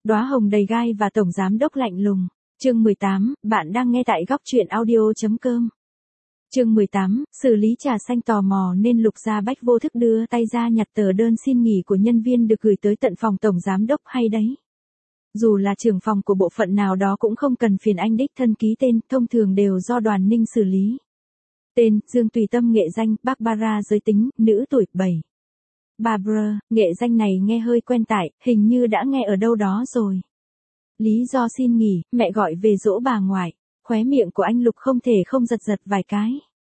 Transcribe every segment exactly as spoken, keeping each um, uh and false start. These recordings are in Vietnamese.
Đóa hồng đầy gai và tổng giám đốc lạnh lùng. Chương mười tám, bạn đang nghe tại góc truyện audio chấm com. Chương mười tám, xử lý trà xanh tò mò nên Lục Gia Bách vô thức đưa tay ra nhặt tờ đơn xin nghỉ của nhân viên được gửi tới tận phòng tổng giám đốc hay đấy. Dù là trưởng phòng của bộ phận nào đó cũng không cần phiền anh đích thân ký tên, thông thường đều do Đoàn Ninh xử lý. Tên, Dương Tùy Tâm, nghệ danh, Barbara, giới tính, nữ, tuổi, bảy. Barbara, nghệ danh này nghe hơi quen tại, hình như đã nghe ở đâu đó rồi. Lý do xin nghỉ, mẹ gọi về dỗ bà ngoại. Khóe miệng của anh Lục không thể không giật giật vài cái.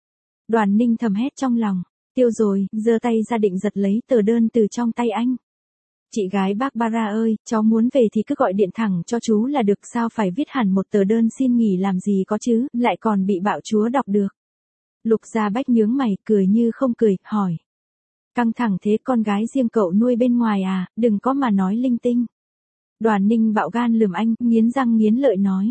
Đoàn Ninh thầm hét trong lòng, tiêu rồi, giơ tay ra định giật lấy tờ đơn từ trong tay anh. Chị gái Barbara ơi, cháu muốn về thì cứ gọi điện thẳng cho chú là được, sao phải viết hẳn một tờ đơn xin nghỉ làm gì có chứ, lại còn bị bạo chúa đọc được. Lục Gia Bách nhướng mày, cười như không cười, hỏi. Căng thẳng thế, con gái riêng cậu nuôi bên ngoài à, đừng có mà nói linh tinh. Đoàn Ninh bạo gan lườm anh, nghiến răng nghiến lợi nói.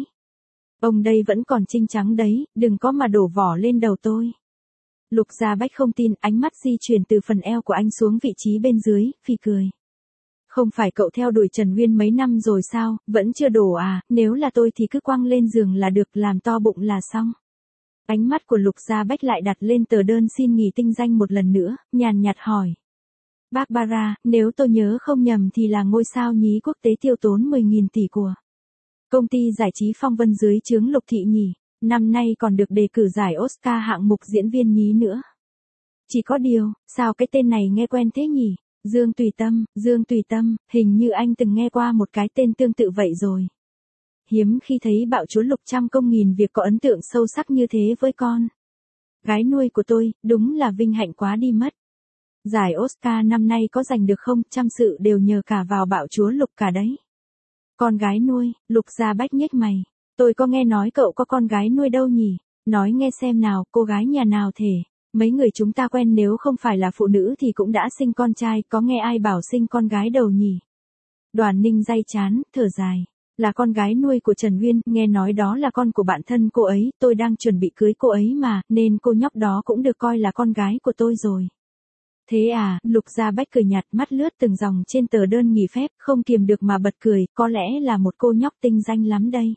Ông đây vẫn còn trinh trắng đấy, đừng có mà đổ vỏ lên đầu tôi. Lục Gia Bách không tin, ánh mắt di chuyển từ phần eo của anh xuống vị trí bên dưới, phì cười. Không phải cậu theo đuổi Trần Uyên mấy năm rồi sao, vẫn chưa đổ à, nếu là tôi thì cứ quăng lên giường là được, làm to bụng là xong. Ánh mắt của Lục Gia Bách lại đặt lên tờ đơn xin nghỉ tinh danh một lần nữa, nhàn nhạt hỏi. Barbara, nếu tôi nhớ không nhầm thì là ngôi sao nhí quốc tế tiêu tốn mười nghìn tỷ của công ty giải trí Phong Vân dưới trướng Lục Thị nhỉ, năm nay còn được đề cử giải Oscar hạng mục diễn viên nhí nữa. Chỉ có điều, sao cái tên này nghe quen thế nhỉ? Dương Tùy Tâm, Dương Tùy Tâm, hình như anh từng nghe qua một cái tên tương tự vậy rồi. Hiếm khi thấy bạo chúa Lục trăm công nghìn việc có ấn tượng sâu sắc như thế với con gái nuôi của tôi, đúng là vinh hạnh quá đi mất. Giải Oscar năm nay có giành được không, trăm sự đều nhờ cả vào bạo chúa Lục cả đấy. Con gái nuôi, Lục Gia Bách nhếch mày. Tôi có nghe nói cậu có con gái nuôi đâu nhỉ? Nói nghe xem nào, cô gái nhà nào thể? Mấy người chúng ta quen nếu không phải là phụ nữ thì cũng đã sinh con trai, có nghe ai bảo sinh con gái đầu nhỉ? Đoàn Ninh day chán, thở dài. Là con gái nuôi của Trần Uyên, nghe nói đó là con của bạn thân cô ấy, tôi đang chuẩn bị cưới cô ấy mà, nên cô nhóc đó cũng được coi là con gái của tôi rồi. Thế à, Lục Gia Bách cười nhạt, mắt lướt từng dòng trên tờ đơn nghỉ phép, không kiềm được mà bật cười, có lẽ là một cô nhóc tinh danh lắm đây.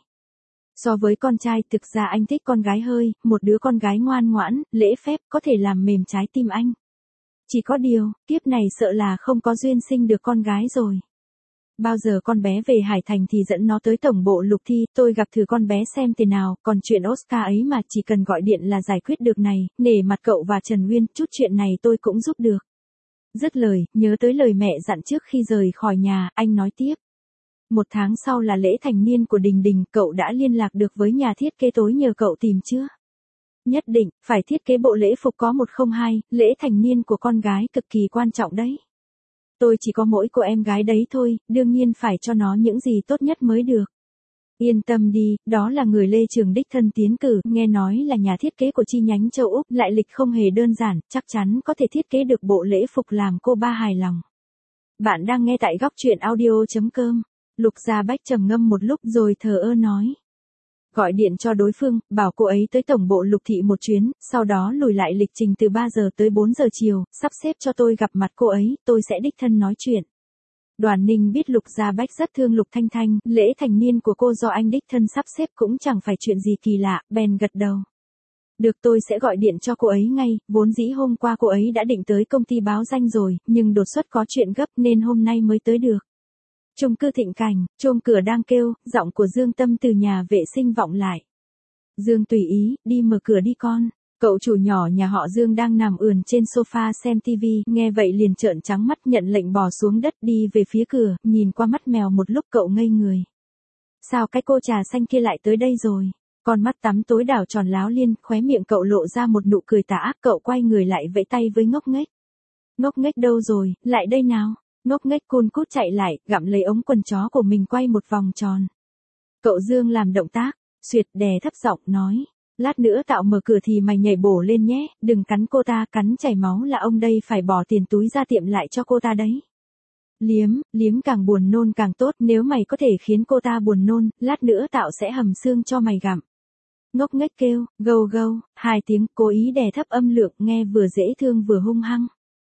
So với con trai, thực ra anh thích con gái hơi, một đứa con gái ngoan ngoãn, lễ phép, có thể làm mềm trái tim anh. Chỉ có điều, kiếp này sợ là không có duyên sinh được con gái rồi. Bao giờ con bé về Hải Thành thì dẫn nó tới tổng bộ Lục Thi, tôi gặp thử con bé xem thế nào, còn chuyện Oscar ấy mà chỉ cần gọi điện là giải quyết được này, nể mặt cậu và Trần Uyên, chút chuyện này tôi cũng giúp được. Dứt lời, nhớ tới lời mẹ dặn trước khi rời khỏi nhà, anh nói tiếp. Một tháng sau là lễ thành niên của Đình Đình, cậu đã liên lạc được với nhà thiết kế tối nhờ cậu tìm chưa? Nhất định, phải thiết kế bộ lễ phục có một không hai, lễ thành niên của con gái cực kỳ quan trọng đấy. Tôi chỉ có mỗi cô em gái đấy thôi, đương nhiên phải cho nó những gì tốt nhất mới được. Yên tâm đi, đó là người Lê Trường đích thân tiến cử, nghe nói là nhà thiết kế của chi nhánh châu Úc, lại lịch không hề đơn giản, chắc chắn có thể thiết kế được bộ lễ phục làm cô ba hài lòng. Bạn đang nghe tại góc truyện audio chấm com. Lục Gia Bách trầm ngâm một lúc rồi thờ ơ nói. Gọi điện cho đối phương, bảo cô ấy tới tổng bộ Lục Thị một chuyến, sau đó lùi lại lịch trình từ ba giờ tới bốn giờ chiều, sắp xếp cho tôi gặp mặt cô ấy, tôi sẽ đích thân nói chuyện. Đoàn Ninh biết Lục Gia Bách rất thương Lục Thanh Thanh, lễ thành niên của cô do anh đích thân sắp xếp cũng chẳng phải chuyện gì kỳ lạ, bèn gật đầu. Được, tôi sẽ gọi điện cho cô ấy ngay, vốn dĩ hôm qua cô ấy đã định tới công ty báo danh rồi, nhưng đột xuất có chuyện gấp nên hôm nay mới tới được. Chung cư Thịnh Cảnh, chuông cửa đang kêu, giọng của Dương Tâm từ nhà vệ sinh vọng lại. Dương tùy ý, đi mở cửa đi con. Cậu chủ nhỏ nhà họ Dương đang nằm ườn trên sofa xem tivi, nghe vậy liền trợn trắng mắt nhận lệnh bò xuống đất đi về phía cửa, nhìn qua mắt mèo một lúc cậu ngây người. Sao cái cô trà xanh kia lại tới đây rồi? Con mắt tắm tối đảo tròn láo liên, khóe miệng cậu lộ ra một nụ cười tà ác, cậu quay người lại vẫy tay với Ngốc Nghếch. Ngốc Nghếch đâu rồi, lại đây nào. Ngốc Nghếch cun cút chạy lại, gặm lấy ống quần chó của mình quay một vòng tròn. Cậu Dương làm động tác, xuyệt đè thấp giọng nói. Lát nữa tạo mở cửa thì mày nhảy bổ lên nhé, đừng cắn cô ta, cắn chảy máu là ông đây phải bỏ tiền túi ra tiệm lại cho cô ta đấy. Liếm, liếm càng buồn nôn càng tốt, nếu mày có thể khiến cô ta buồn nôn, lát nữa tạo sẽ hầm xương cho mày gặm. Ngốc Nghếch kêu, gâu gâu, hai tiếng, cố ý đè thấp âm lượng, nghe vừa dễ thương vừa hung hăng.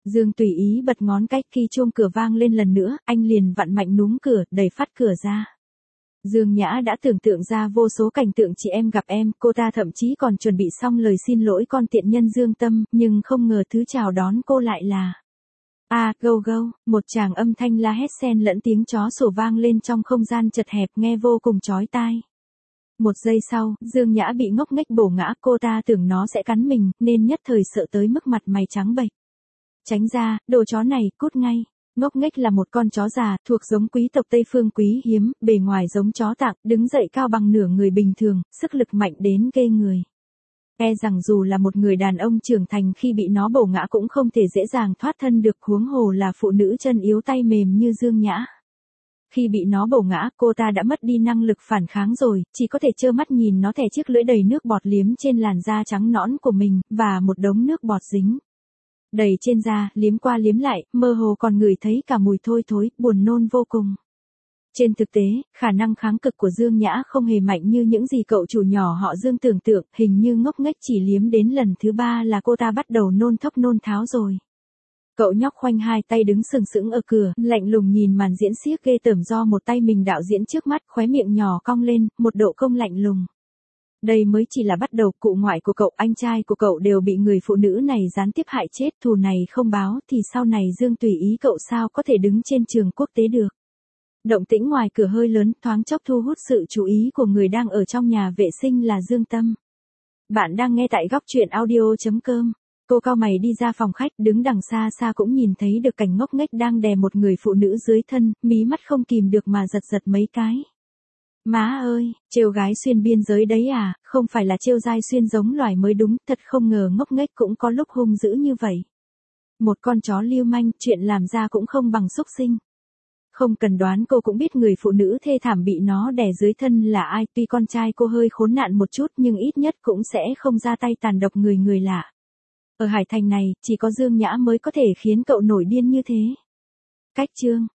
Dương tùy ý bật ngón cái, khi chuông cửa vang lên lần nữa, anh liền vặn mạnh núm cửa, đẩy phắt cửa ra. Dương Nhã đã tưởng tượng ra vô số cảnh tượng chị em gặp em, cô ta thậm chí còn chuẩn bị xong lời xin lỗi con tiện nhân Dương Tâm, nhưng không ngờ thứ chào đón cô lại là a à, gâu gâu, một tràng âm thanh la hét xen lẫn tiếng chó sủa vang lên trong không gian chật hẹp nghe vô cùng chói tai. Một giây sau, Dương Nhã bị ngốc nghếch bổ ngã, cô ta tưởng nó sẽ cắn mình, nên nhất thời sợ tới mức mặt mày trắng bệch. Tránh ra, đồ chó này, cút ngay. Ngốc nghếch là một con chó già, thuộc giống quý tộc Tây Phương quý hiếm, bề ngoài giống chó tạng, đứng dậy cao bằng nửa người bình thường, sức lực mạnh đến ghê người. E rằng dù là một người đàn ông trưởng thành khi bị nó bổ ngã cũng không thể dễ dàng thoát thân được, huống hồ là phụ nữ chân yếu tay mềm như Dương Nhã. Khi bị nó bổ ngã, cô ta đã mất đi năng lực phản kháng rồi, chỉ có thể trơ mắt nhìn nó thè chiếc lưỡi đầy nước bọt liếm trên làn da trắng nõn của mình, và một đống nước bọt dính đầy trên da, liếm qua liếm lại, mơ hồ còn ngửi thấy cả mùi thôi thối, buồn nôn vô cùng. Trên thực tế, khả năng kháng cực của Dương Nhã không hề mạnh như những gì cậu chủ nhỏ họ Dương tưởng tượng, hình như ngốc nghếch chỉ liếm đến lần thứ ba là cô ta bắt đầu nôn thốc nôn tháo rồi. Cậu nhóc khoanh hai tay đứng sừng sững ở cửa, lạnh lùng nhìn màn diễn xiếc ghê tởm do một tay mình đạo diễn trước mắt, khóe miệng nhỏ cong lên, một độ cong lạnh lùng. Đây mới chỉ là bắt đầu, cụ ngoại của cậu, anh trai của cậu đều bị người phụ nữ này gián tiếp hại chết, thù này không báo thì sau này Dương tùy ý cậu sao có thể đứng trên trường quốc tế được. Động tĩnh ngoài cửa hơi lớn, thoáng chốc thu hút sự chú ý của người đang ở trong nhà vệ sinh là Dương Tâm. Bạn đang nghe tại góc truyện audio chấm com. Cô cau mày đi ra phòng khách, đứng đằng xa xa cũng nhìn thấy được cảnh ngốc nghếch đang đè một người phụ nữ dưới thân, mí mắt không kìm được mà giật giật mấy cái. Má ơi, trêu gái xuyên biên giới đấy à, không phải là trêu dai xuyên giống loài mới đúng, thật không ngờ ngốc nghếch cũng có lúc hung dữ như vậy. Một con chó lưu manh, chuyện làm ra cũng không bằng xúc sinh. Không cần đoán cô cũng biết người phụ nữ thê thảm bị nó đè dưới thân là ai, tuy con trai cô hơi khốn nạn một chút nhưng ít nhất cũng sẽ không ra tay tàn độc người người lạ. Ở Hải Thành này, chỉ có Dương Nhã mới có thể khiến cậu nổi điên như thế. Cách chương